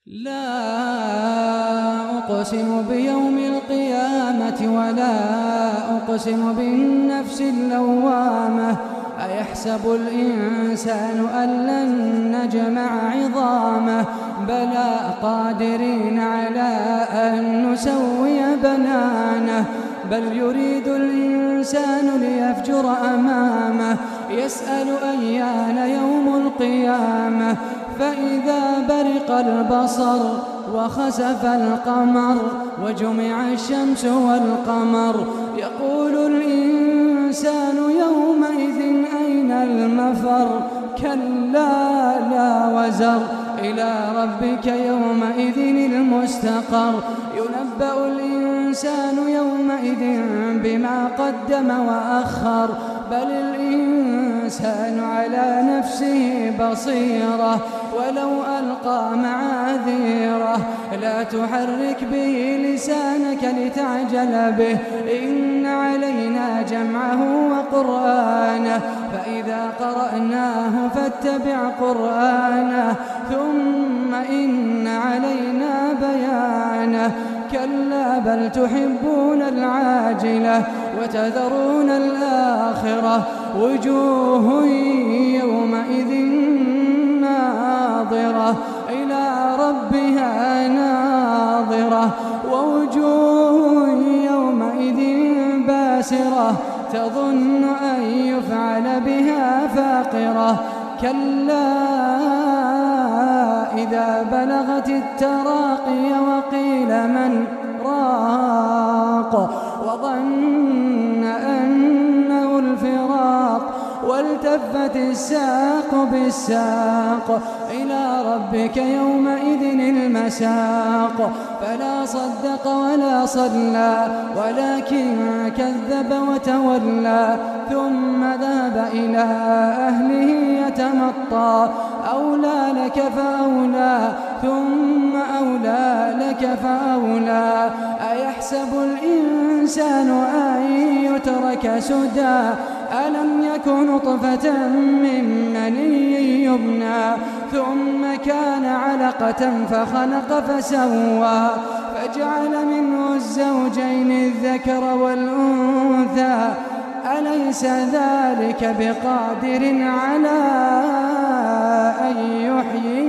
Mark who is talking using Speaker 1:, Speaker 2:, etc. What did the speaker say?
Speaker 1: لا أقسم بيوم القيامة ولا أقسم بالنفس اللوامة. أيحسب الإنسان أن لن نجمع عظامه بلى قادرين على أن نسوي بنانه. بل يريد الإنسان ليفجر أمامه يسأل أيان يوم القيامة. فإذا برق البصر وخسف القمر وجمع الشمس والقمر يقول الإنسان يومئذ أين المفر. كلا لا وزر إلى ربك يومئذ المستقر. ينبأ الإنسان يومئذ بما قدم وأخر. بل الإنسان على نفسه بصيرة ولو ألقى معاذيره. لا تحرك به لسانك لتعجل به إن علينا جمعه وقرآنه. فإذا قرأناه فاتبع قرآنه ثم إن علينا بيانه. كلا بل تحبون العاجلة وتذرون الآخرة. وجوه يومئذ ناظرة إلى ربها ناظرة. ووجوه يومئذ باسرة تظن أن يفعل بها فاقرة. كلا إذا بلغت التراقي وقيل من راق وظن أنه الفراق والتفت الساق بالساق إلى ربك يومئذ المساق. فلا صدق ولا صلى ولكن كذب وتولى ثم ذهب إلى أهله يتمطى. أولى لك فأولى ثم أولى لك فأولى. أيحسب الإنسان أن يترك سدى ألم يك نطفة من مني يمنى ثم كان علقة فخلق فسوى فجعل منه الزوجين الذكر والأنثى. أليس ذلك بقادر على أن يحيي